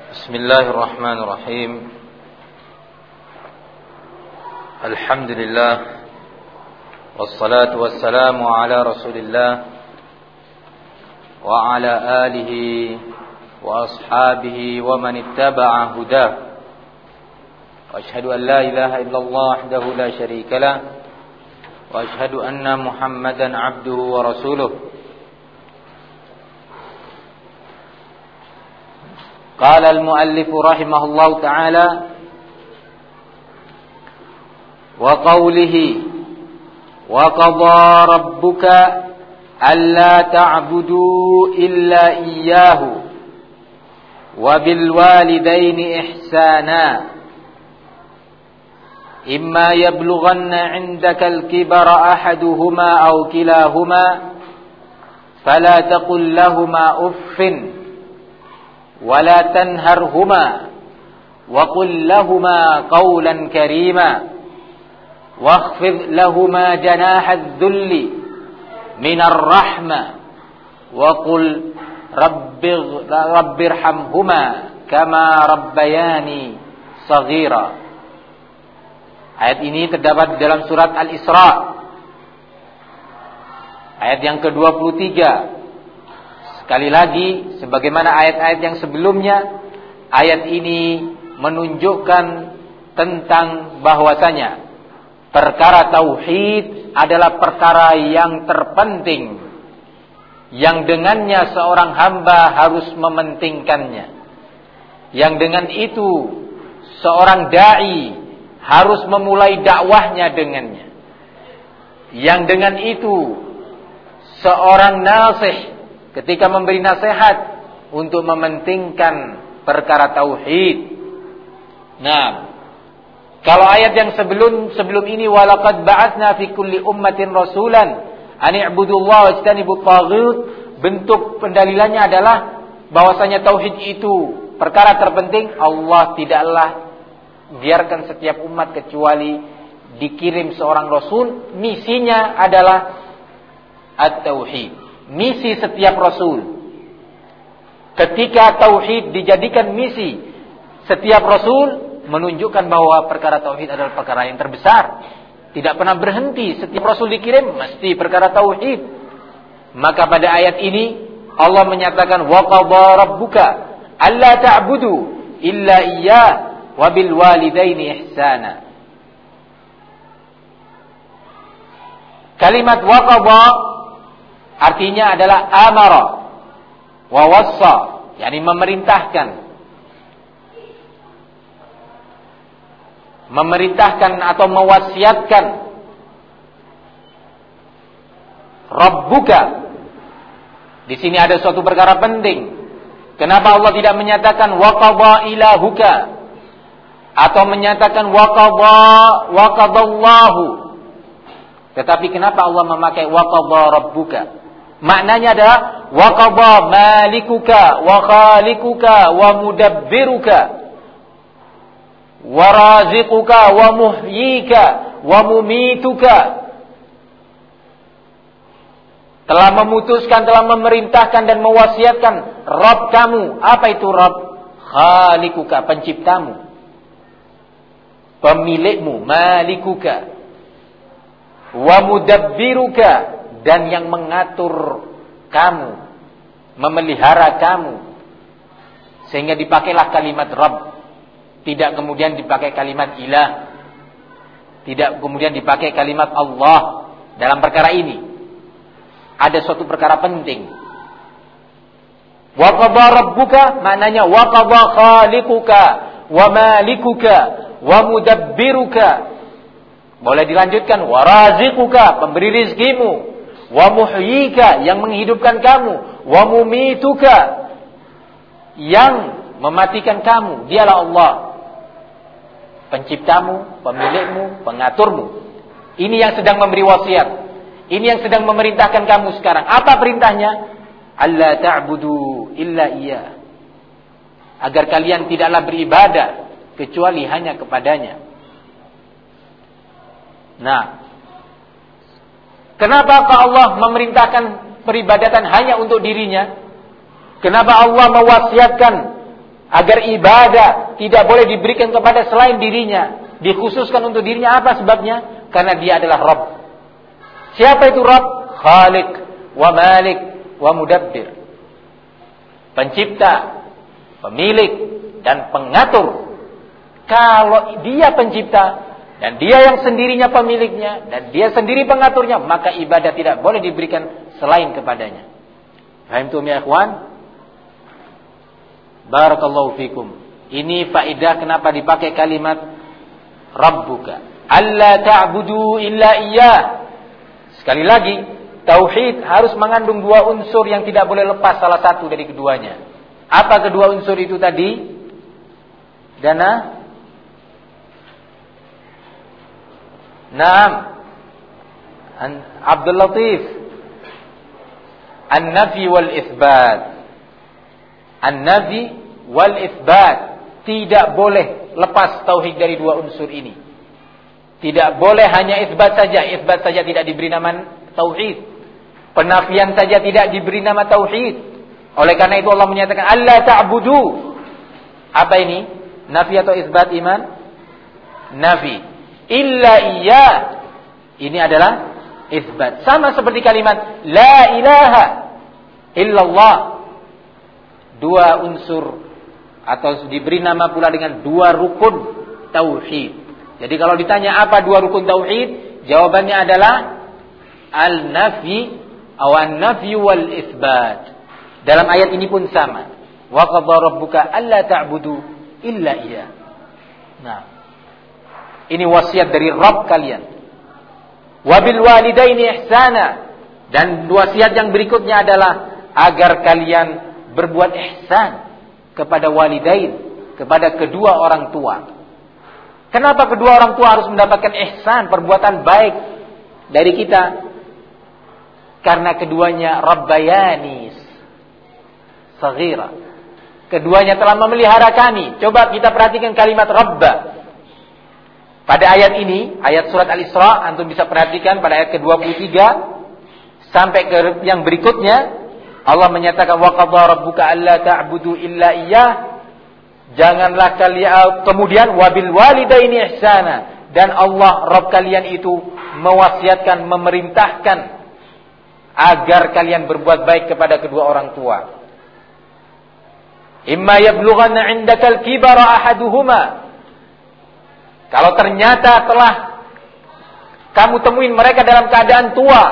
Bismillahirrahmanirrahim. Alhamdulillah. Wassalatu wassalamu ala Rasulillah wa ala alihi wa ashabihi wa man ittaba'a hudah. Wa ashhadu an la ilaha illallah wahdahu la syarika lah wa ashhadu anna Muhammadan 'abduhu wa rasuluh. قال المؤلف رحمه الله تعالى وقوله وقضى ربك ألا تعبدوا إلا إياه وبالوالدين إحسانا إما يبلغن عندك الكبر أحدهما أو كلاهما فلا تقل لهما أف ولا تنهرهما وقل لهما قولا كريما واخفض لهما جناح الذل من الرحمة وقل رب ارحمهما كما ربياني صغيرا. Ayat ini terdapat dalam surat Al-Isra, ayat yang ke-23. Sekali lagi, sebagaimana ayat-ayat yang sebelumnya, ayat ini menunjukkan tentang bahwasanya perkara tauhid adalah perkara yang terpenting, yang dengannya seorang hamba harus mementingkannya, yang dengan itu seorang dai harus memulai dakwahnya dengannya, yang dengan itu seorang nasih ketika memberi nasihat untuk mementingkan perkara tauhid. Nah, kalau ayat yang sebelum ini walaqad ba'atsna fi kulli ummatin rasulan an i'budullaha wajtanibut taghut, bentuk pendalilannya adalah bahwasanya tauhid itu perkara terpenting. Allah tidaklah biarkan setiap umat kecuali dikirim seorang rasul, misinya adalah at-tauhid. Misi setiap rasul. Ketika tauhid dijadikan misi setiap rasul, menunjukkan bahwa perkara tauhid adalah perkara yang terbesar. Tidak pernah berhenti, setiap rasul dikirim mesti perkara tauhid. Maka pada ayat ini Allah menyatakan wa qadha rabbuka alla ta'budu illa iyyah wa bil walidaini ihsana. Kalimat wa qadha artinya adalah amara wa wassa, yakni memerintahkan atau mewasiatkan. Rabbuka, di sini ada suatu perkara penting. Kenapa Allah tidak menyatakan wa qadha ilahuka atau menyatakan wa qadallahu, tetapi kenapa Allah memakai wa qadha rabbuka? Maknanya adalah wa qadha malikuka wa khaliquka wa mudabbiruka wa raziquka wa muhyika wa mumituka. Telah memutuskan, telah memerintahkan dan mewasiatkan Rabb kamu. Apa itu Rabb? Khaliquka, penciptamu, pemilikmu, malikuka, wa mudabbiruka, dan yang mengatur kamu, memelihara kamu. Sehingga dipakailah kalimat Rabb, tidak kemudian dipakai kalimat ilah, tidak kemudian dipakai kalimat Allah dalam perkara ini. Ada suatu perkara penting. Wa qadha rabbuka maknanya wa qadha khaliquka wa malikuka wa mudabbiruka. Boleh dilanjutkan wa raziquka, pemberi rizkimu, wa muhyika, yang menghidupkan kamu, wa mumituka, yang mematikan kamu. Dialah Allah, penciptamu, pemilikmu, pengaturmu. Ini yang sedang memberi wasiat. Ini yang sedang memerintahkan kamu sekarang. Apa perintahnya? Alla ta'budu illa iyyah. Agar kalian tidaklah beribadah kecuali hanya kepadanya. Nah, kenapa Allah memerintahkan peribadatan hanya untuk dirinya? Kenapa Allah mewasiatkan Agar ibadah tidak boleh diberikan kepada selain dirinya, dikhususkan untuk dirinya. Apa sebabnya? Karena dia adalah Rabb. Siapa itu Rabb? Khaliq wa Malik wa Mudabbir. Pencipta, pemilik, dan pengatur. Kalau dia pencipta dan dia yang sendirinya pemiliknya dan dia sendiri pengaturnya, maka ibadah tidak boleh diberikan selain kepadanya. Fahimtum ya ikhwan? Barakallahu fikum. Ini faedah kenapa dipakai kalimat Rabbuka. Alla ta'budu illa iyyah. Sekali lagi, tauhid harus mengandung dua unsur yang tidak boleh lepas salah satu dari keduanya. Apa kedua unsur itu tadi? Dana? Naam. Abdul Latif. An-nafi wal itsbat. An-nafi wal itsbat. Tidak boleh lepas tauhid dari dua unsur ini. Tidak boleh hanya itsbat saja. Itsbat saja tidak diberi nama tauhid. Penafian saja tidak diberi nama tauhid. Oleh karena itu Allah menyatakan alla ta'budu. Apa ini? Nafi atau itsbat iman? Nafi. Illa iya. Ini adalah itsbat. Sama seperti kalimat la ilaha illallah. Dua unsur atau diberi nama pula dengan dua rukun tauhid. Jadi kalau ditanya apa dua rukun tauhid, jawabannya adalah al-nafi atau an-nafi wal itsbat. Dalam ayat ini pun sama. Wa qadara rabbuka alla ta'budu illa iyyah. Nah, ini wasiat dari Rabb kalian. Wa bil walidaini ihsana. Dan wasiat yang berikutnya adalah agar kalian berbuat ihsan kepada walidain, kepada kedua orang tua. Kenapa kedua orang tua harus mendapatkan ihsan, perbuatan baik dari kita? Karena keduanya rabbayani saghira. Keduanya telah memelihara kami. Coba kita perhatikan kalimat rabba. Pada ayat ini, ayat surat Al-Isra, antum bisa perhatikan pada ayat ke-23 sampai ke yang berikutnya, Allah menyatakan wa qadha rabbuka alla ta'budu illa iyyah. Janganlah kalian, kemudian wabil walidaini ihsana, dan Allah Rabb kalian itu mewasiatkan, memerintahkan agar kalian berbuat baik kepada kedua orang tua. Imma yablughanna 'indakal kibara ahaduhuma. Kalau ternyata telah kamu temuin mereka dalam keadaan tua,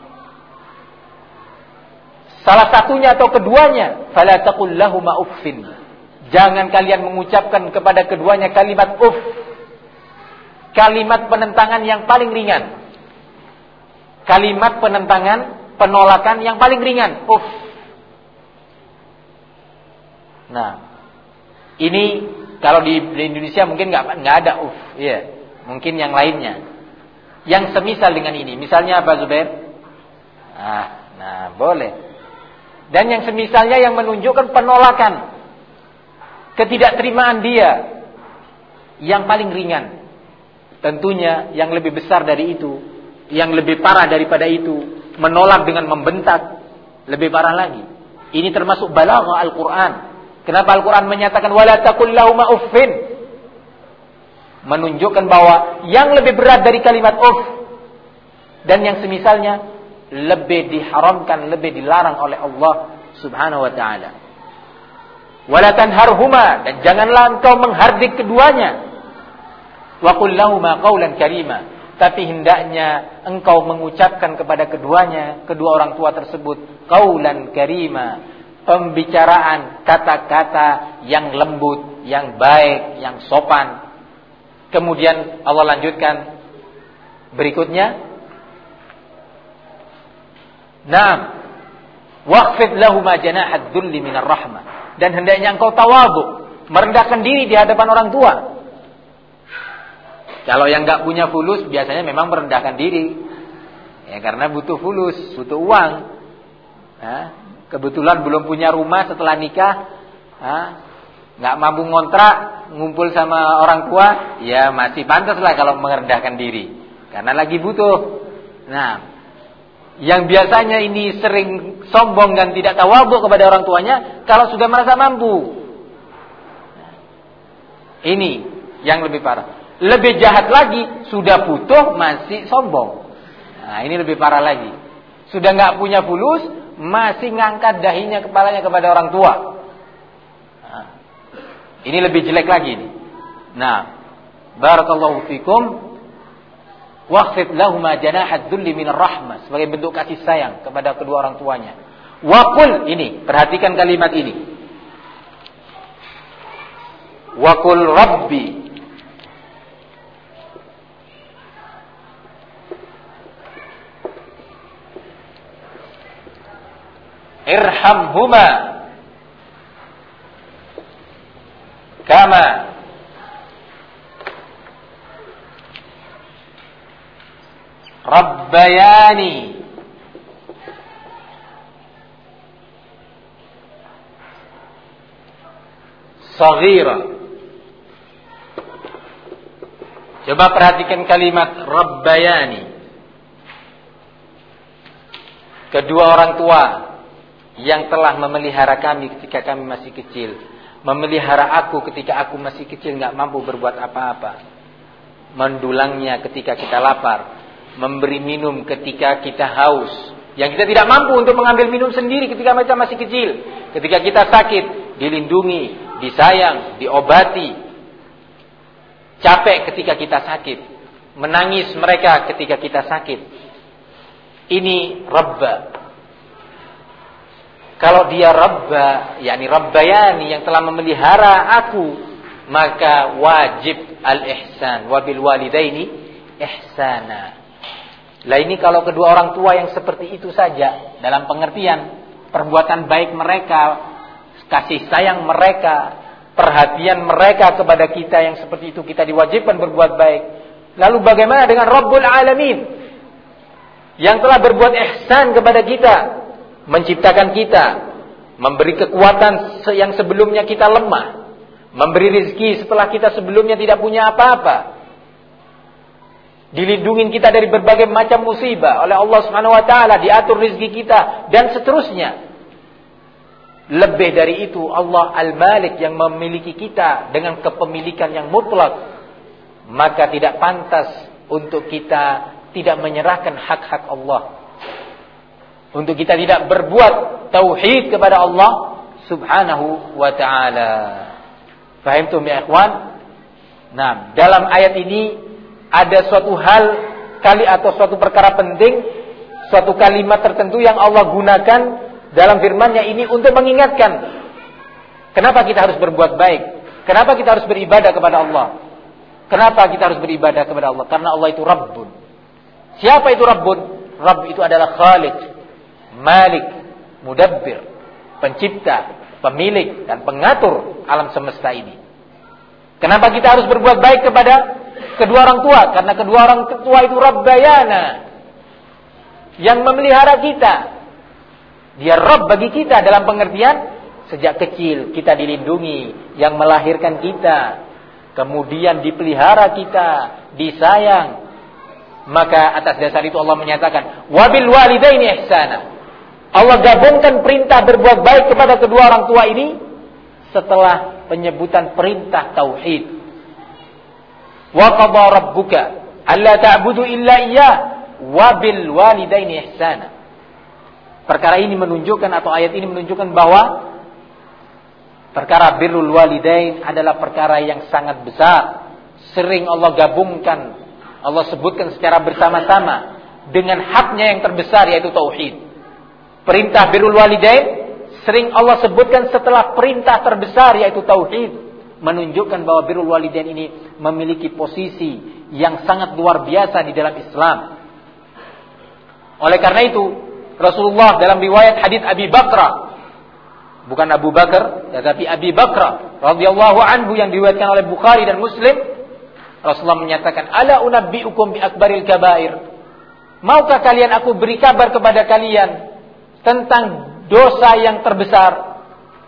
salah satunya atau keduanya, fala taqul lahumā uffin. Jangan kalian mengucapkan kepada keduanya kalimat uff. Kalimat penentangan yang paling ringan. Kalimat penentangan, penolakan yang paling ringan, uff. Nah, ini kalau di Indonesia mungkin nggak ada uff, ya. Mungkin yang lainnya. Yang semisal dengan ini, misalnya apa Zubair? Nah, boleh. Dan yang semisalnya yang menunjukkan penolakan, ketidakterimaan dia yang paling ringan. Tentunya yang lebih besar dari itu, yang lebih parah daripada itu, menolak dengan membentak, lebih parah lagi. Ini termasuk balaghah Al-Quran. Kenapa Al-Quran menyatakan wala taqul lahumā uffin? Menunjukkan bahwa yang lebih berat dari kalimat uff dan yang semisalnya lebih diharamkan, lebih dilarang oleh Allah Subhanahu wa ta'ala. Wala tanharhuma, dan janganlah engkau menghardik keduanya. Wa qul lahumā qawlan karīmā, tapi hendaknya engkau mengucapkan kepada keduanya, kedua orang tua tersebut, qawlan karīmā, pembicaraan, kata-kata yang lembut, yang baik, yang sopan. Kemudian Allah lanjutkan berikutnya, Naam, waqfid lahumā janāḥad dhulli minar rahmah, dan hendaknya engkau tawadhu, merendahkan diri di hadapan orang tua. Kalau yang enggak punya fulus biasanya memang merendahkan diri. Ya, karena butuh fulus, butuh uang. Kebetulan belum punya rumah setelah nikah, nggak mampu ngontrak, ngumpul sama orang tua, ya masih pantas lah kalau merendahkan diri, karena lagi butuh. Nah, yang biasanya ini sering sombong dan tidak tawadhu kepada orang tuanya, kalau sudah merasa mampu, Ini yang lebih parah. Lebih jahat lagi, sudah butuh masih sombong. Nah, ini lebih parah lagi. Sudah nggak punya fulus, masih ngangkat dahinya, kepalanya kepada orang tua. Nah, ini lebih jelek lagi ini. Nah, barakallahu fikum. Waqfid lahuma janahad dzulli minar rahmah, sebagai bentuk kasih sayang kepada kedua orang tuanya. Wa qul, ini, perhatikan kalimat ini. Wa qul rabbi irhamhuma kama rabbayani saghira. Coba perhatikan kalimat rabbayani. Kedua orang tua yang telah memelihara kami ketika kami masih kecil, memelihara aku ketika aku masih kecil nggak mampu berbuat apa-apa, mendulangnya ketika kita lapar, memberi minum ketika kita haus, yang kita tidak mampu untuk mengambil minum sendiri ketika kita masih kecil, ketika kita sakit, dilindungi, disayang, diobati, capek ketika kita sakit, menangis mereka ketika kita sakit. Ini Rabba. Kalau dia Rabba, yakni Rabbayani, yang telah memelihara aku, maka wajib al-ihsan, wabil walidaini ihsana. Lah ini kalau kedua orang tua yang seperti itu saja, dalam pengertian perbuatan baik mereka, kasih sayang mereka, perhatian mereka kepada kita yang seperti itu, kita diwajibkan berbuat baik. Lalu bagaimana dengan Rabbul Alamin yang telah berbuat ihsan kepada kita, menciptakan kita, memberi kekuatan yang sebelumnya kita lemah, memberi rezeki setelah kita sebelumnya tidak punya apa-apa, dilindungi kita dari berbagai macam musibah oleh Allah Subhanahu wa taala, diatur rezeki kita dan seterusnya. Lebih dari itu, Allah Al-Malik yang memiliki kita dengan kepemilikan yang mutlak, maka tidak pantas untuk kita tidak menyerahkan hak-hak Allah, untuk kita tidak berbuat tauhid kepada Allah Subhanahu wa taala. Fahimtum ya ikhwan? Nah, dalam ayat ini ada suatu hal atau suatu perkara penting, suatu kalimat tertentu yang Allah gunakan dalam firman-Nya ini untuk mengingatkan kenapa kita harus berbuat baik, kenapa kita harus beribadah kepada Allah. Kenapa kita harus beribadah kepada Allah? Karena Allah itu Rabbun. Siapa itu Rabbun? Rabb itu adalah Khaliq, Malik, Mudabbir, pencipta, pemilik dan pengatur alam semesta ini. Kenapa kita harus berbuat baik kepada kedua orang tua? Karena kedua orang tua itu Rabbayana, yang memelihara kita. Dia Rabb bagi kita dalam pengertian sejak kecil kita dilindungi, yang melahirkan kita, kemudian dipelihara kita, disayang. Maka atas dasar itu Allah menyatakan wabil walidaini ihsana. Allah gabungkan perintah berbuat baik kepada kedua orang tua ini setelah penyebutan perintah tauhid. Wa qadha rabbuka alla ta'budu illa iyyah wabil walidaini ihsana. Perkara ini menunjukkan, atau ayat ini menunjukkan bahwa perkara birrul walidain adalah perkara yang sangat besar. Sering Allah gabungkan, Allah sebutkan secara bersama-sama dengan haknya yang terbesar, yaitu tauhid. Perintah birrul walidain sering Allah sebutkan setelah perintah terbesar, yaitu tauhid, menunjukkan bahwa birrul walidain ini memiliki posisi yang sangat luar biasa di dalam Islam. Oleh karena itu Rasulullah dalam riwayat hadits Abi Bakrah, bukan Abu Bakar, tetapi Abi Bakrah radhiyallahu anhu yang diriwayatkan oleh Bukhari dan Muslim, Rasulullah menyatakan, "Ala unabbiukum bi akbaril kabair?" Maukah kalian aku beri kabar kepada kalian tentang dosa yang terbesar?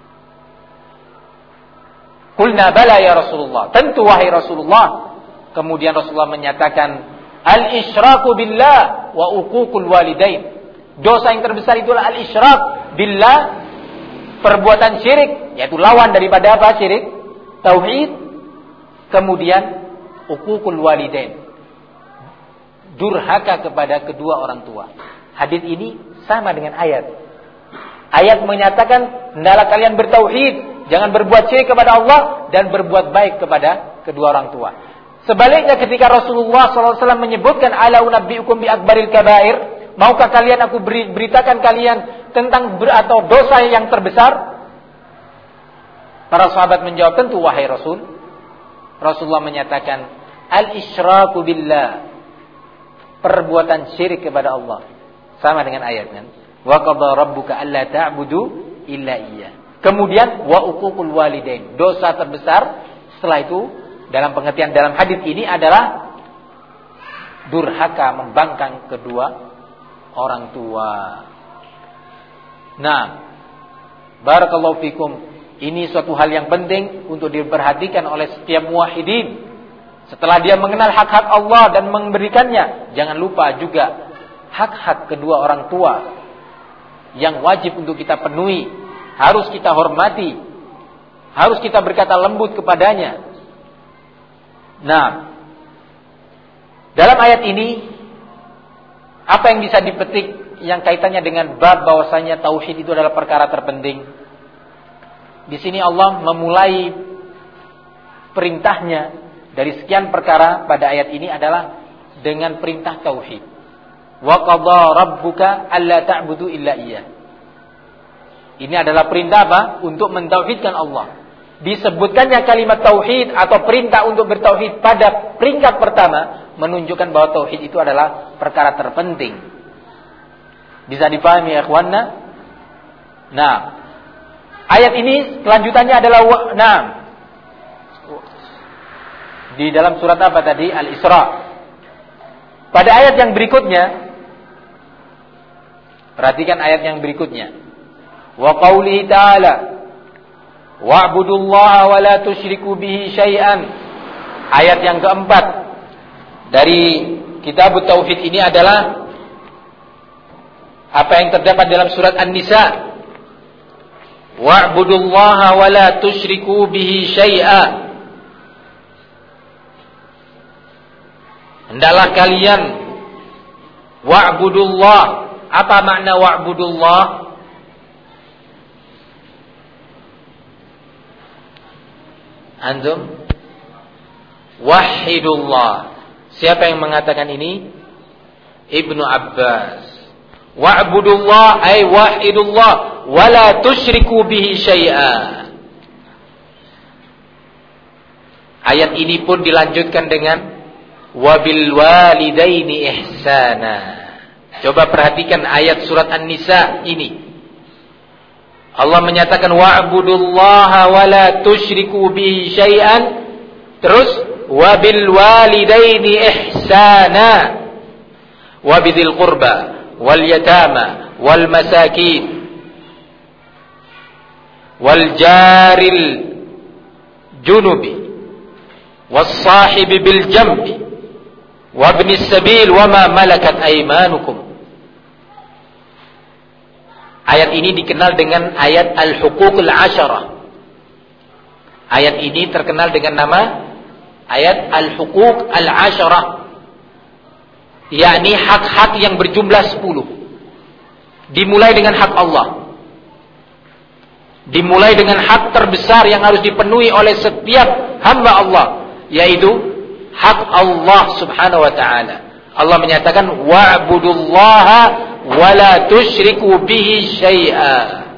Qulna bala ya Rasulullah. Tentu wahai Rasulullah. Kemudian Rasulullah menyatakan, "Al-isyraku billah wa uququl walidain." Dosa yang terbesar itulah al-isyrak billah, perbuatan syirik, yaitu lawan daripada apa? Syirik, tauhid. Kemudian uququl walidain, durhaka kepada kedua orang tua. Hadis ini sama dengan ayat. Ayat menyatakan hendaklah kalian bertauhid, jangan berbuat syirik kepada Allah dan berbuat baik kepada kedua orang tua. Sebaliknya ketika Rasulullah SAW menyebutkan ala unabbiukum bi akbaril kabair, maukah kalian aku beritakan kalian tentang atau dosa yang terbesar? Para sahabat menjawab, tentu wahai Rasul. Rasulullah menyatakan al-isyraku billah, perbuatan syirik kepada Allah. Sama dengan ayatnya. Wa qadha rabbuka alla ta'budu illa iyyah. Kemudian wa uququl walidain, dosa terbesar. Setelah itu dalam pengertian dalam hadis ini adalah durhaka, membangkang kedua orang tua. Nah, barakallahu fikum. Ini suatu hal yang penting untuk diperhatikan oleh setiap muwahhidin. Setelah dia mengenal hak-hak Allah dan memberikannya, jangan lupa juga hak-hak kedua orang tua yang wajib untuk kita penuhi, harus kita hormati, harus kita berkata lembut kepadanya. Nah, dalam ayat ini apa yang bisa dipetik yang kaitannya dengan bab bahwasanya tauhid itu adalah perkara terpenting? Di sini Allah memulai perintahnya dari sekian perkara pada ayat ini adalah dengan perintah tauhid. Wa qadha rabbuka alla ta'budu illa iyyah. Ini adalah perintah apa? Untuk mentauhidkan Allah. Disebutkannya kalimat tauhid atau perintah untuk bertauhid pada peringkat pertama menunjukkan bahwa tauhid itu adalah perkara terpenting. Bisa dipahami ya ikhwanna? Nah, ayat ini kelanjutannya adalah di dalam surat apa tadi? Al-Isra. Pada ayat yang berikutnya, perhatikan ayat yang berikutnya. Wa qaulihi ta'ala wa'budullaha wa la tusyriku bihi syai'an. Ayat yang keempat dari kitab tauhid ini adalah apa yang terdapat dalam surat An-Nisa. Wa'budullaha wa la tusyriku bihi syai'a. Hendaklah kalian wa'budullah. Apa makna wa'budullah? Antum? Wahidullah. Siapa yang mengatakan ini? Ibnu Abbas. Wa'budullah ay wahidullah wa la tusyriku bihi syai'a. Ayat ini pun dilanjutkan dengan wabil walidaini ihsana. Coba perhatikan ayat surat An-Nisa ini. Allah menyatakan wa'budullaha wa la tusyriku bihi syai'an. Terus wabil walidaini ihsana wa bidzil qurba wal yatama wal masakin wal jaril junubi was sahibi bil jambi wa ibnis sabil wa ma malakat aymanukum. Ayat ini dikenal dengan ayat al-huququl asyarah. Ayat ini terkenal dengan nama ayat al-huquq al-asyarah, yakni hak-hak yang berjumlah 10. Dimulai dengan hak Allah. Dimulai dengan hak terbesar yang harus dipenuhi oleh setiap hamba Allah, yaitu hak Allah subhanahu wa ta'ala. Allah menyatakan wa'budullaha wa la tusyriku bihi syai'a.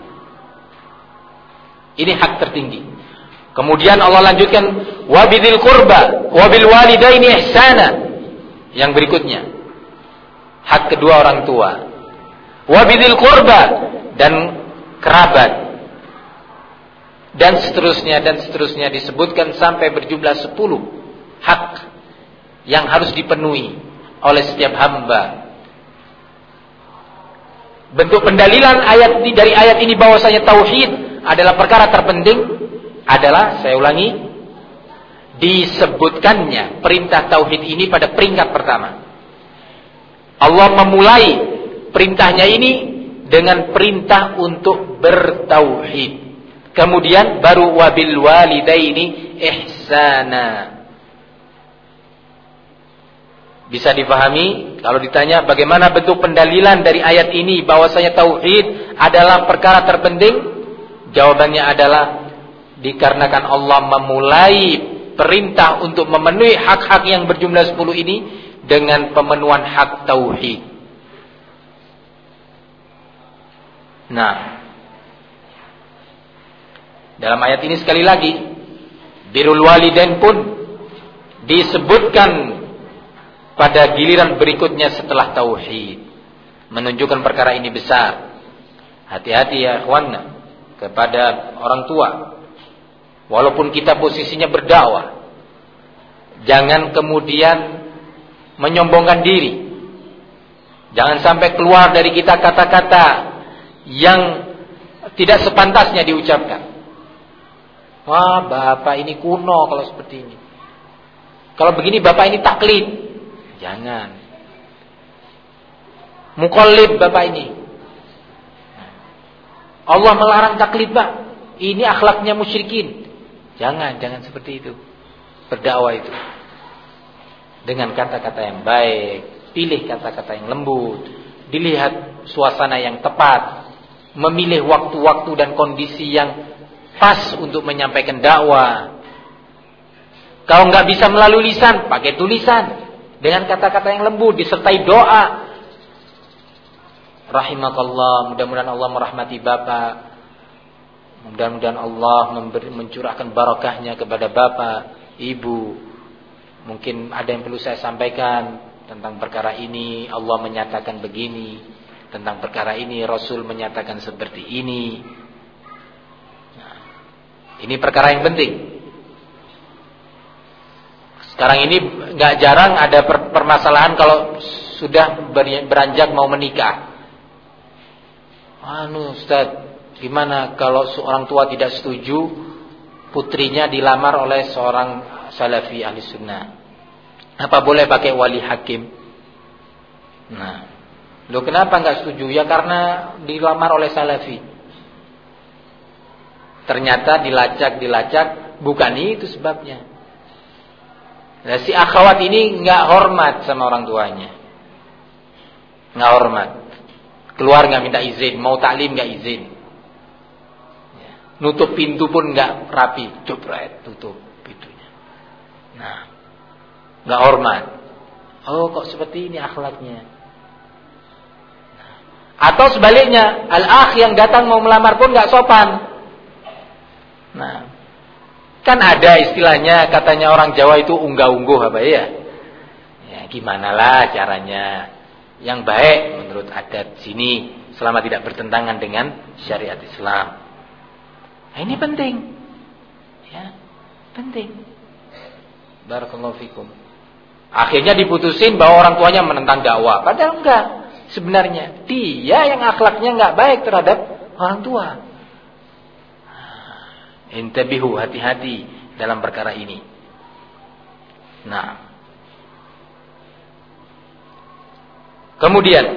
Ini hak tertinggi. Kemudian Allah lanjutkan wa bidzil qurba wa bil walidaini ihsana. Yang berikutnya hak kedua orang tua. Wa bidzil qurba dan kerabat. Dan seterusnya disebutkan sampai berjumlah 10 hak yang harus dipenuhi oleh setiap hamba. Bentuk pendalilan dari ayat ini bahwasanya tauhid adalah perkara terpenting adalah, saya ulangi, disebutkannya perintah tauhid ini pada peringkat pertama. Allah memulai perintahnya ini dengan perintah untuk bertauhid. Kemudian baru wabil walidaini ihsana. Bisa dipahami kalau ditanya bagaimana bentuk pendalilan dari ayat ini bahwasanya tauhid adalah perkara terpenting? Jawabannya adalah dikarenakan Allah memulai perintah untuk memenuhi hak-hak yang berjumlah 10 ini dengan pemenuhan hak tauhid. Nah, dalam ayat ini sekali lagi birrul walidain pun disebutkan pada giliran berikutnya setelah tauhid, menunjukkan perkara ini besar. Hati-hati ya ikhwan kepada orang tua. Walaupun kita posisinya berdakwah, jangan kemudian menyombongkan diri. Jangan sampai keluar dari kita kata-kata yang tidak sepantasnya diucapkan. Wah, bapak ini kuno kalau seperti ini. Kalau begini bapak ini taklid. Jangan. Muqallid bapak ini. Allah melarang taklid, Pak. Ini akhlaknya musyrikin. Jangan seperti itu. Berdakwah itu dengan kata-kata yang baik, pilih kata-kata yang lembut, dilihat suasana yang tepat, memilih waktu-waktu dan kondisi yang pas untuk menyampaikan dakwah. Kalau nggak bisa melalui lisan, pakai tulisan dengan kata-kata yang lembut disertai doa. Rahimakallah, mudah-mudahan Allah merahmati bapak, mudah-mudahan Allah mencurahkan barakahnya kepada bapak, ibu. Mungkin ada yang perlu saya sampaikan tentang perkara ini. Allah menyatakan begini tentang perkara ini, Rasul menyatakan seperti ini. Nah, ini perkara yang penting. Sekarang ini nggak jarang ada permasalahan kalau sudah beranjak mau menikah. Ustaz, gimana kalau seorang tua tidak setuju putrinya dilamar oleh seorang salafi ahli sunnah? Apa boleh pakai wali hakim? Nah, kenapa nggak setuju? Ya karena dilamar oleh salafi. Ternyata dilacak, bukan itu sebabnya. Nah, si akhwat ini nggak hormat sama orang tuanya, nggak hormat. Keluar nggak minta izin, mau taklim nggak izin, nutup pintu pun nggak rapi, jepret, tutup pintunya. Nah, nggak hormat. Oh, kok seperti ini akhlaknya? Nah, atau sebaliknya, al-akh yang datang mau melamar pun nggak sopan. Nah, kan ada istilahnya, katanya orang Jawa itu unggah-ungguh apa ya? Ya, gimana lah caranya yang baik menurut adat sini selama tidak bertentangan dengan syariat Islam. Nah, ini penting. Ya, penting. Barakallahu fikum. Akhirnya diputusin bahwa orang tuanya menentang dakwah, padahal enggak. Sebenarnya dia yang akhlaknya enggak baik terhadap orang tua. Intabihu, hati-hati dalam perkara ini. Nah, kemudian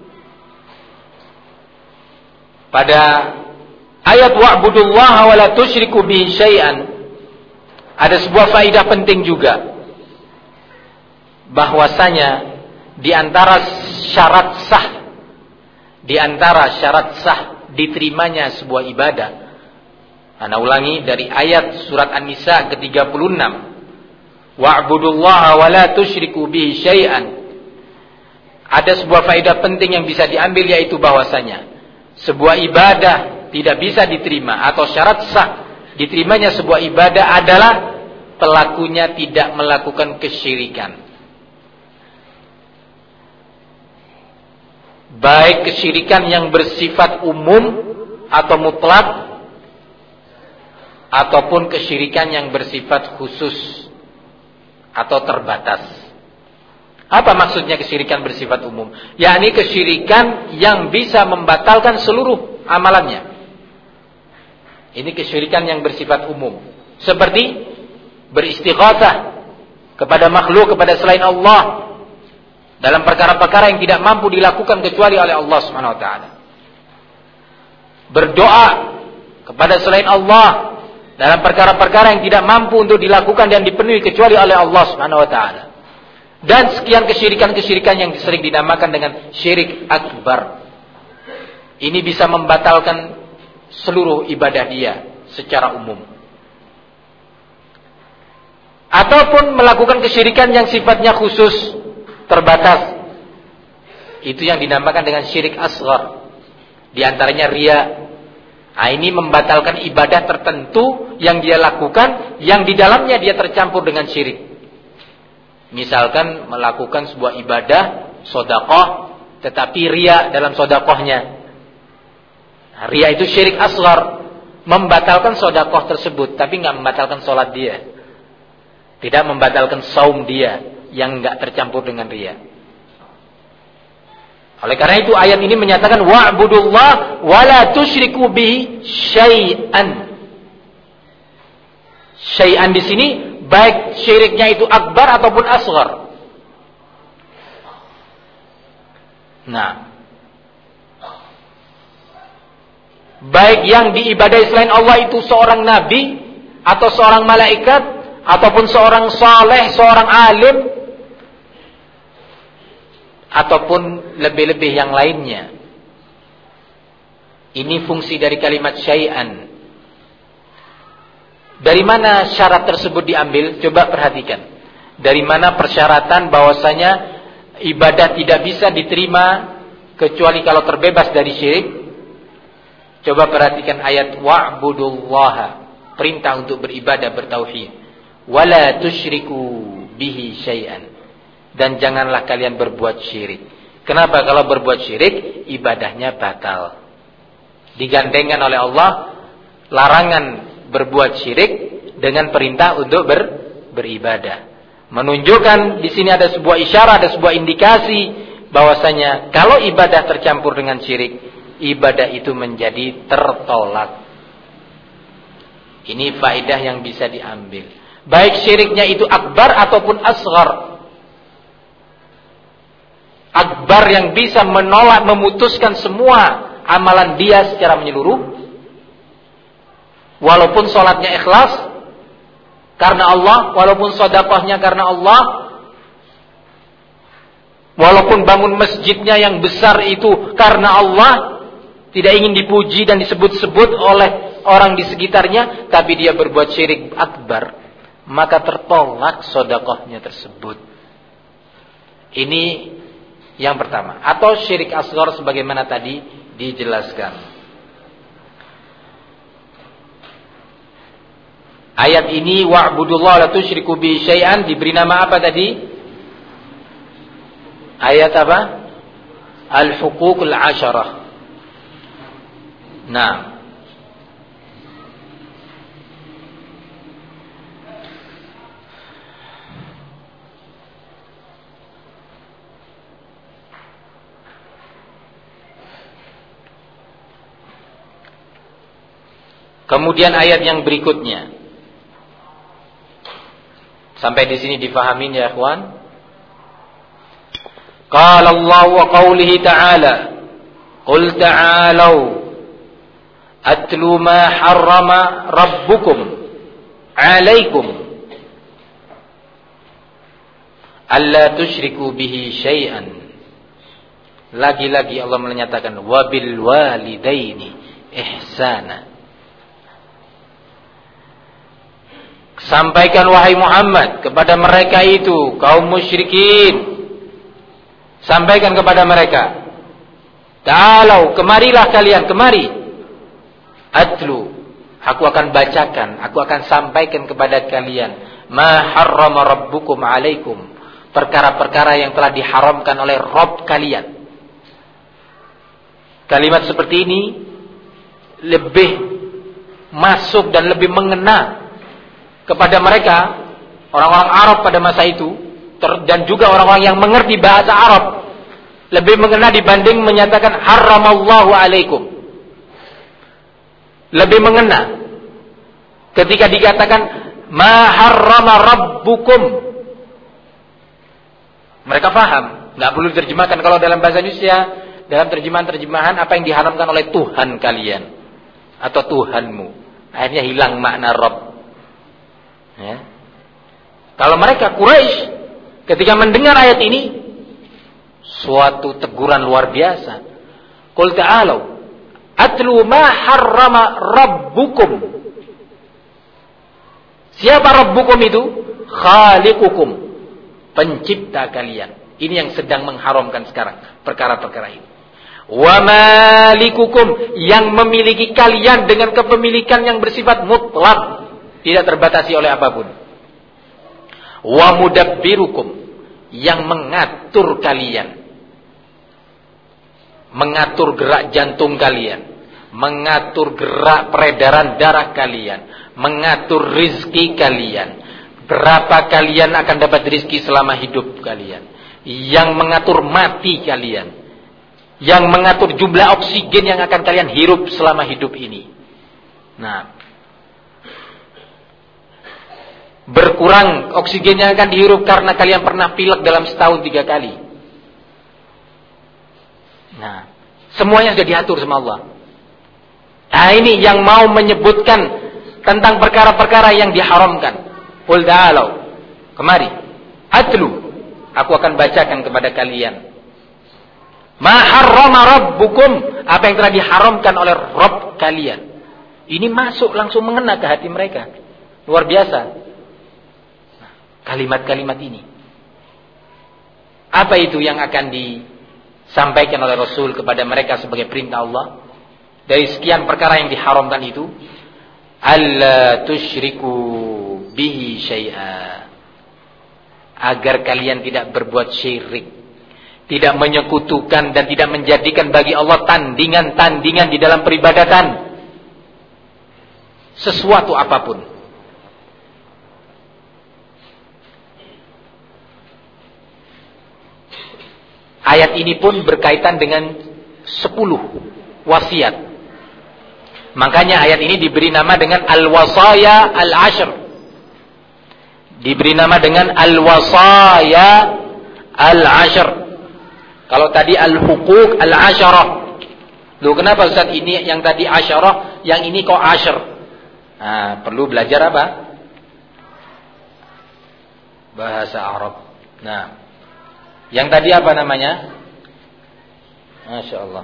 pada ayat wa'budullaha wa la tusyriku bihi syai'an ada sebuah faedah penting juga, bahwasanya di antara syarat sah diterimanya sebuah ibadah. Ana ulangi dari ayat surat An-Nisa ke-36. Wa'budullaha wa la tusyriku bihi syai'an. Ada sebuah faedah penting yang bisa diambil, yaitu bahwasanya sebuah ibadah tidak bisa diterima atau syarat sah diterimanya sebuah ibadah adalah pelakunya tidak melakukan kesyirikan. Baik kesyirikan yang bersifat umum atau mutlak, ataupun kesyirikan yang bersifat khusus atau terbatas. Apa maksudnya kesyirikan bersifat umum? Yakni kesyirikan yang bisa membatalkan seluruh amalannya. Ini kesyirikan yang bersifat umum, seperti beristighatsah kepada makhluk, kepada selain Allah dalam perkara-perkara yang tidak mampu dilakukan kecuali oleh Allah Subhanahu wa taala. Berdoa kepada selain Allah dalam perkara-perkara yang tidak mampu untuk dilakukan dan dipenuhi kecuali oleh Allah Subhanahu wa taala. Dan sekian kesyirikan-kesyirikan yang sering dinamakan dengan syirik akbar. Ini bisa membatalkan seluruh ibadah dia secara umum. Ataupun melakukan kesyirikan yang sifatnya khusus, terbatas. Itu yang dinamakan dengan syirik asghar. Di antaranya riya. Nah, ini membatalkan ibadah tertentu yang dia lakukan, yang di dalamnya dia tercampur dengan syirik. Misalkan melakukan sebuah ibadah, sedekah, tetapi riya dalam sedekahnya. Nah, riya itu syirik asghar, membatalkan sedekah tersebut, tapi nggak membatalkan sholat dia, tidak membatalkan saum dia yang nggak tercampur dengan riya. Oleh karena itu ayat ini menyatakan wa'budullah wa la tusyriku bihi syai'an. Syai'an di sini baik syiriknya itu akbar ataupun asghar. Nah, baik yang diibadahi selain Allah itu seorang nabi atau seorang malaikat ataupun seorang saleh, seorang alim, ataupun lebih-lebih yang lainnya. Ini fungsi dari kalimat syai'an. Dari mana syarat tersebut diambil? Coba perhatikan. Dari mana persyaratan bahwasanya ibadah tidak bisa diterima kecuali kalau terbebas dari syirik? Coba perhatikan ayat wa'budullaha, perintah untuk beribadah, bertauhid. Wala tusyriku bihi syai'an. Dan janganlah kalian berbuat syirik. Kenapa? Kalau berbuat syirik, ibadahnya batal. Digandengkan oleh Allah larangan berbuat syirik dengan perintah untuk beribadah. Menunjukkan di sini ada sebuah isyarat, ada sebuah indikasi bahwasanya kalau ibadah tercampur dengan syirik, ibadah itu menjadi tertolak. Ini faedah yang bisa diambil. Baik syiriknya itu akbar ataupun asghar. Akbar yang bisa menolak, memutuskan semua amalan dia secara menyeluruh. Walaupun sholatnya ikhlas karena Allah, walaupun sedekahnya karena Allah, walaupun bangun masjidnya yang besar itu karena Allah, tidak ingin dipuji dan disebut-sebut oleh orang di sekitarnya, tapi dia berbuat syirik akbar, maka tertolak sedekahnya tersebut. Ini yang pertama. Atau syirik asghar sebagaimana tadi dijelaskan. Ayat ini wa'budullah la tusyriku bi syai'an diberi nama apa tadi? Ayat apa? Al-Huququl Asyarah. Nah, kemudian ayat yang berikutnya. Sampai di sini difahamin ya ikhwan? Qala Allah wa qawlihi ta'ala Qul ta'alau atlu ma harrama rabbukum alaikum alla tusyriku bihi syai'an. Lagi-lagi Allah menyatakan wabil walidaini ihsana. Sampaikan wahai Muhammad kepada mereka itu kaum musyrikin. Sampaikan kepada mereka, ta'alau, kemarilah kalian, kemari. Atlu, aku akan bacakan, aku akan sampaikan kepada kalian ma harrama rabbukum alaikum, perkara-perkara yang telah diharamkan oleh Rabb kalian. Kalimat seperti ini lebih masuk dan lebih mengena kepada mereka, orang-orang Arab pada masa itu, dan juga orang-orang yang mengerti bahasa Arab, lebih mengena dibanding menyatakan haramallahu alaikum. Lebih mengena ketika dikatakan ma harrama rabbukum. Mereka paham, nggak perlu diterjemahkan. Kalau dalam bahasa Indonesia, dalam terjemahan-terjemahan apa yang diharamkan oleh Tuhan kalian atau Tuhanmu, akhirnya hilang makna Rabb. Ya. Kalau mereka Quraisy ketika mendengar ayat ini, suatu teguran luar biasa. Qul ta'alu atlu ma harrama rabbukum. Siapa rabbukum itu? Khaliqukum, pencipta kalian. Ini yang sedang mengharamkan sekarang perkara-perkara ini. Wa malikukum, yang memiliki kalian dengan kepemilikan yang bersifat mutlak, tidak terbatasi oleh apapun. Wa mudabbirukum, yang mengatur kalian, mengatur gerak jantung kalian, mengatur gerak peredaran darah kalian, mengatur rizki kalian, berapa kalian akan dapat rizki selama hidup kalian, yang mengatur mati kalian, yang mengatur jumlah oksigen yang akan kalian hirup selama hidup ini. Nah, berkurang oksigen yang akan dihirup karena kalian pernah pilek dalam setahun 3 kali. Nah, semuanya sudah diatur sama Allah. Nah, ini yang mau menyebutkan tentang perkara-perkara yang diharamkan. Qul ta'alu, kemari, atlu, aku akan bacakan kepada kalian. Ma harrama rabbukum, apa yang telah diharamkan oleh Rabb kalian. Ini masuk langsung mengena ke hati mereka. Luar biasa. Nah, kalimat-kalimat ini. Apa itu yang akan disampaikan oleh Rasul kepada mereka sebagai perintah Allah? Dari sekian perkara yang diharamkan itu, alla tusyriku bihi syai'a, agar kalian tidak berbuat syirik, tidak menyekutukan dan tidak menjadikan bagi Allah tandingan-tandingan di dalam peribadatan sesuatu apapun. Ayat ini pun berkaitan dengan 10 wasiat. Makanya ayat ini diberi nama dengan al-wasaya al-ashr. Diberi nama dengan al-wasaya al-ashr. Kalau tadi al-huquq al-asharah. Loh, kenapa Ustaz ini yang tadi asyarah, yang ini kok ashr? Nah, perlu belajar apa? Bahasa Arab. Nah, yang tadi apa namanya? Masya Allah.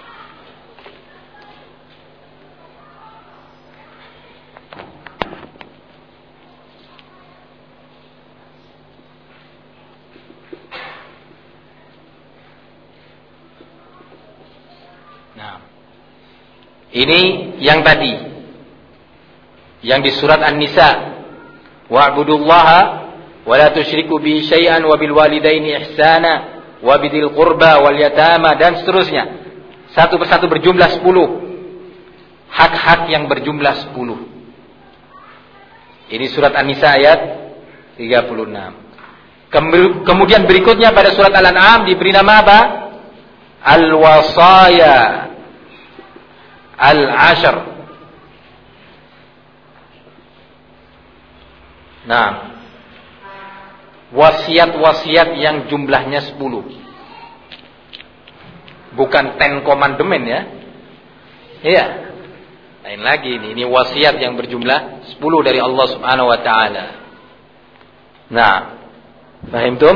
Nah, ini yang tadi, yang di surat An-Nisa, wa'budullaha wa la tusyriku bihi syai'an wa bil walidaini ihsana wa bidil qurba wal yatama, dan seterusnya. Satu persatu berjumlah 10. Hak-hak yang berjumlah 10. Ini surat An-Nisa ayat 36. Kemudian berikutnya pada surat Al-An'am diberi nama apa? Al-wasaya al-ashr. Nah, wasiat-wasiat yang jumlahnya 10. Bukan 10 commandment ya. Iya. Lain lagi ini wasiat yang berjumlah 10 dari Allah Subhanahu wa taala. Nah, paham?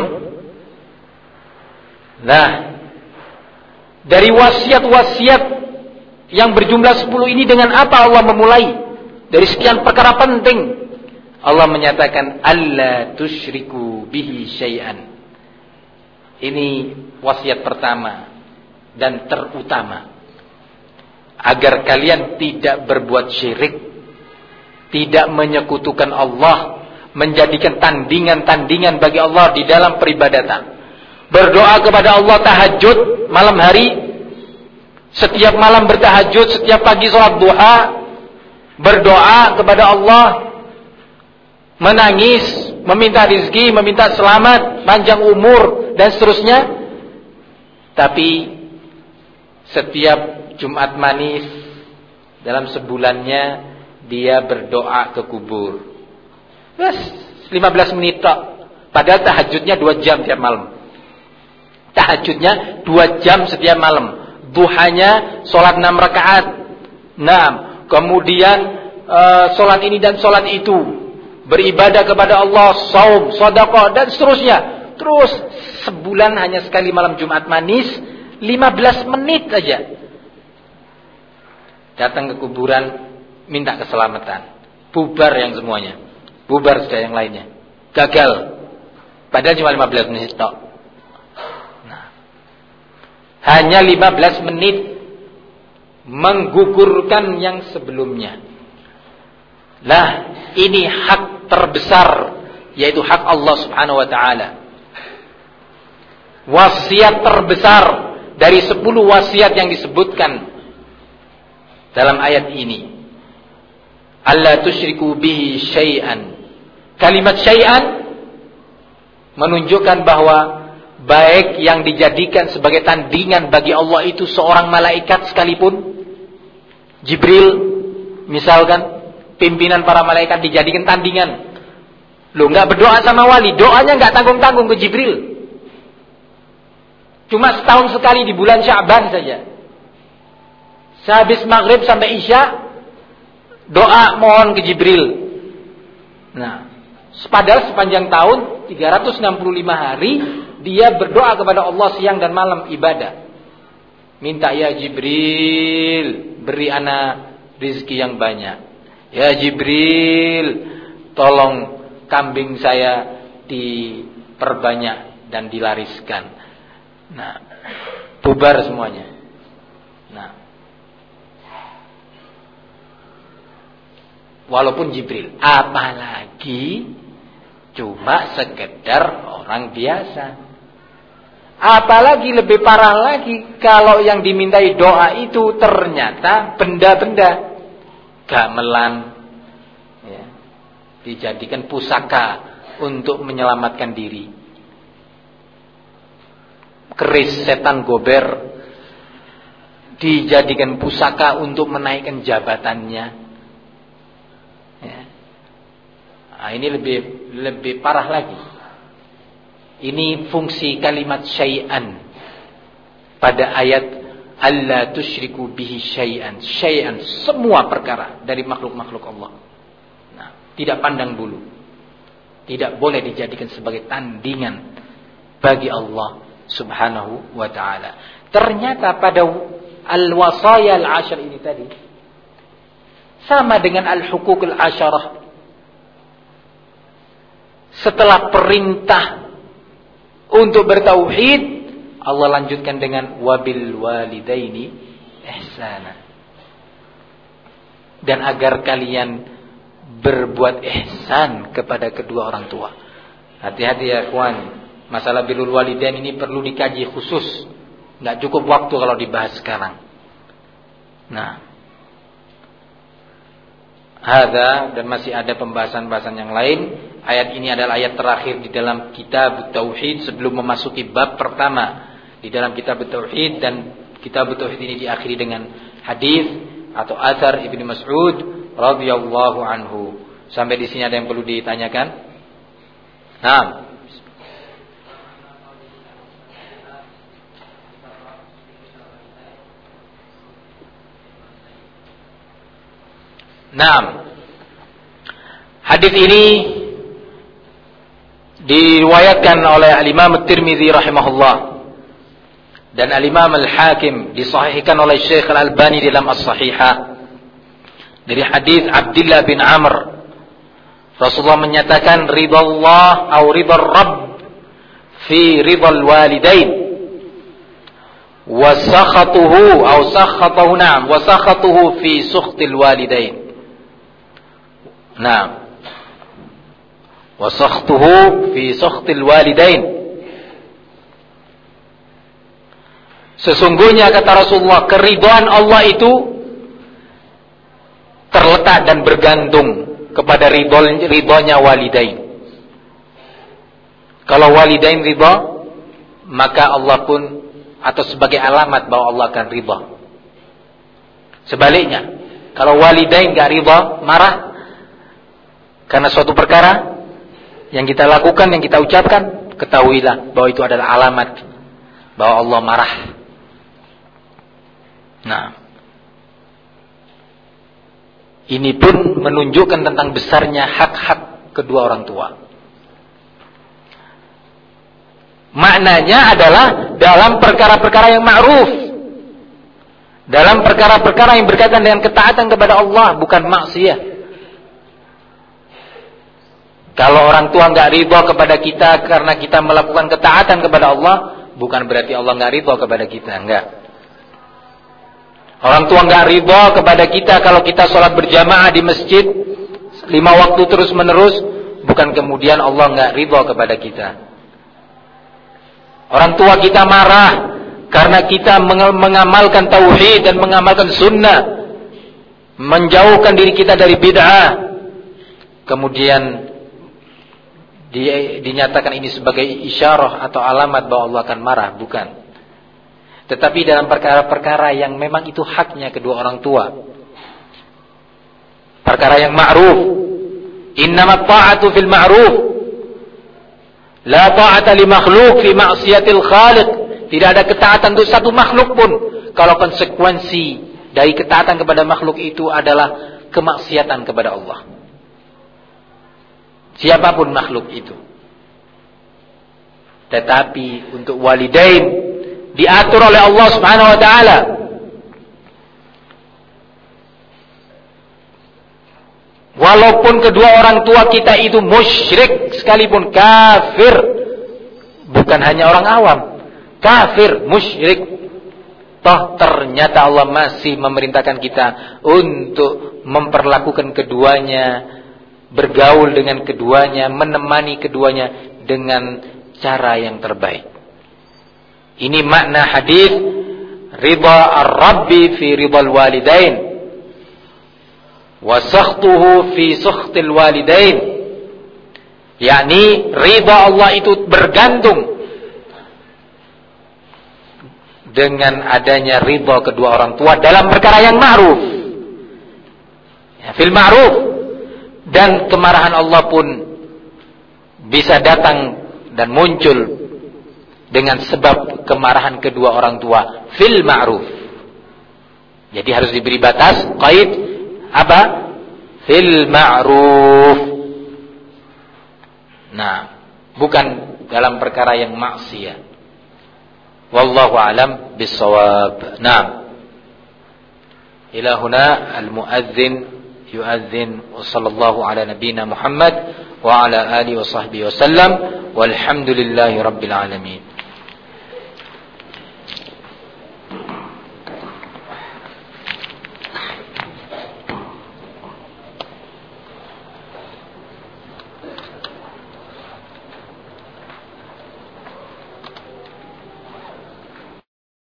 Nah, dari wasiat-wasiat yang berjumlah 10 ini dengan apa Allah memulai? Dari sekian perkara penting. Allah menyatakan alla tusyriku bihi syai'an. Ini wasiat pertama dan terutama. Agar kalian tidak berbuat syirik, tidak menyekutukan Allah, menjadikan tandingan-tandingan bagi Allah di dalam peribadatan. Berdoa kepada Allah tahajud malam hari, setiap malam bertahajud, setiap pagi sholat duha, berdoa kepada Allah, menangis, meminta rizki, meminta selamat, panjang umur, dan seterusnya. Tapi setiap Jumat manis dalam sebulannya dia berdoa ke kubur. Bas, 15 menit tok. Padahal tahajudnya 2 jam tiap malam. Tahajudnya 2 jam setiap malam. Duhanya sholat 6 rakaat. Kemudian sholat ini dan sholat itu. Beribadah kepada Allah, saum, sedekah, dan seterusnya. Terus sebulan hanya sekali malam Jumat manis, 15 menit aja. Datang ke kuburan, minta keselamatan. Bubar yang semuanya. Bubar sudah yang lainnya. Gagal. Padahal cuma 15 menit tok. Nah, hanya 15 menit menggugurkan yang sebelumnya. Lah, ini hak terbesar, yaitu hak Allah Subhanahu wa taala. Wasiat terbesar dari 10 wasiat yang disebutkan dalam ayat ini. Alla tusyriku bihi syai'an. Kalimat syai'an menunjukkan bahwa baik yang dijadikan sebagai tandingan bagi Allah itu seorang malaikat sekalipun, Jibril misalkan, pimpinan para malaikat dijadikan tandingan. Loh, enggak berdoa sama wali, doanya enggak tanggung-tanggung ke Jibril. Cuma setahun sekali di bulan Sya'ban saja. Sehabis maghrib sampai isya, doa mohon ke Jibril. Nah, padahal sepanjang tahun 365 hari dia berdoa kepada Allah siang dan malam ibadah. Minta, ya Jibril, beri ana rizki yang banyak. Ya Jibril, tolong kambing saya diperbanyak dan dilariskan. Nah, bubar semuanya. Nah, walaupun Jibril, apalagi cuma sekedar orang biasa. Apalagi lebih parah lagi kalau yang dimintai doa itu ternyata benda-benda gamelan, ya, dijadikan pusaka untuk menyelamatkan diri. Keris setan gober dijadikan pusaka untuk menaikkan jabatannya. Ya. Nah, ini lebih parah lagi. Ini fungsi kalimat syai'an pada ayat alla tusyriku bihi syai'an. Syai'an, semua perkara dari makhluk-makhluk Allah. Nah, tidak pandang bulu. Tidak boleh dijadikan sebagai tandingan bagi Allah Subhanahu wa ta'ala. Ternyata pada al-wasaya al-ashar ini tadi sama dengan al-hukuk al-asharah. Setelah perintah untuk bertauhid, Allah lanjutkan dengan wabil walidaini ihsana. Dan agar kalian berbuat ihsan kepada kedua orang tua. Hati-hati ya kawan, masalah birrul walidain ini perlu dikaji khusus. Enggak cukup waktu kalau dibahas sekarang. Nah, hadza, dan masih ada pembahasan-pembahasan yang lain. Ayat ini adalah ayat terakhir di dalam kitab Tauhid sebelum memasuki bab pertama di dalam kitab Tauhid, dan kitab Tauhid ini diakhiri dengan hadis atau athar Ibnu Mas'ud radhiyallahu anhu. Sampai di sini ada yang perlu ditanyakan? Nah, hadis ini diriwayatkan oleh al-Imam At-Tirmidzi rahimahullah, dan al-Imam Al-Hakim disahihkan oleh Syekh Al-Albani dalam As-Sahihah dari hadis Abdullah bin Amr. Rasulullah menyatakan ridallah atau ridar Rabb fi ridal walidain wa sakhatuhu atau sakhatuhu wa sakhatuhu fi sukhtil walidain. Nah, wa sakhtuhu fi sukhtil walidain. Sesungguhnya kata Rasulullah, keridhaan Allah itu terletak dan bergantung kepada ridhonya walidain. Kalau walidain ridha, maka Allah pun, atau sebagai alamat bahwa Allah akan ridha. Sebaliknya, kalau walidain enggak ridha, marah karena suatu perkara yang kita lakukan, yang kita ucapkan, ketahuilah bahwa itu adalah alamat bahwa Allah marah. Nah, ini pun menunjukkan tentang besarnya hak-hak kedua orang tua. Maknanya adalah dalam perkara-perkara yang ma'ruf. Dalam perkara-perkara yang berkaitan dengan ketaatan kepada Allah, bukan maksiat. Kalau orang tua nggak ridho kepada kita karena kita melakukan ketaatan kepada Allah, bukan berarti Allah nggak ridho kepada kita, enggak. Orang tua nggak ridho kepada kita kalau kita sholat berjamaah di masjid 5 waktu terus menerus, bukan kemudian Allah nggak ridho kepada kita. Orang tua kita marah karena kita mengamalkan tauhid dan mengamalkan sunnah, menjauhkan diri kita dari bid'ah, kemudian dinyatakan ini sebagai isyarah atau alamat bahwa Allah akan marah, bukan. Tetapi dalam perkara-perkara yang memang itu haknya kedua orang tua, perkara yang ma'ruf, innamat ta'atu fil ma'ruf, la ta'ata li makhluk fi ma'siyatil khaliq. Tidak ada ketaatan untuk satu makhluk pun kalau konsekuensi dari ketaatan kepada makhluk itu adalah kemaksiatan kepada Allah. Siapapun makhluk itu. Tetapi untuk walidain diatur oleh Allah Subhanahu wa taala. Walaupun kedua orang tua kita itu musyrik sekalipun, kafir, bukan hanya orang awam, kafir, musyrik, toh ternyata Allah masih memerintahkan kita untuk memperlakukan keduanya, bergaul dengan keduanya, menemani keduanya dengan cara yang terbaik. Ini makna hadis ridha ar-rabbi fi ridhal walidain wa sakhtuhu fi sakhtil walidain. Yakni ridha Allah itu bergantung dengan adanya ridha kedua orang tua dalam perkara yang ma'ruf. Ya, fil ma'ruf. Dan kemarahan Allah pun bisa datang dan muncul dengan sebab kemarahan kedua orang tua fil ma'ruf. Jadi harus diberi batas, qaid apa? Fil ma'ruf. Nah, bukan dalam perkara yang maksiat. Wallahu alam bissawab. Naam. Ila huna al-muadzin yu'adzin wa sallallahu ala nabiyyina Muhammad wa ala alihi wa sahbihi wa sallam walhamdulillahi rabbil alamin.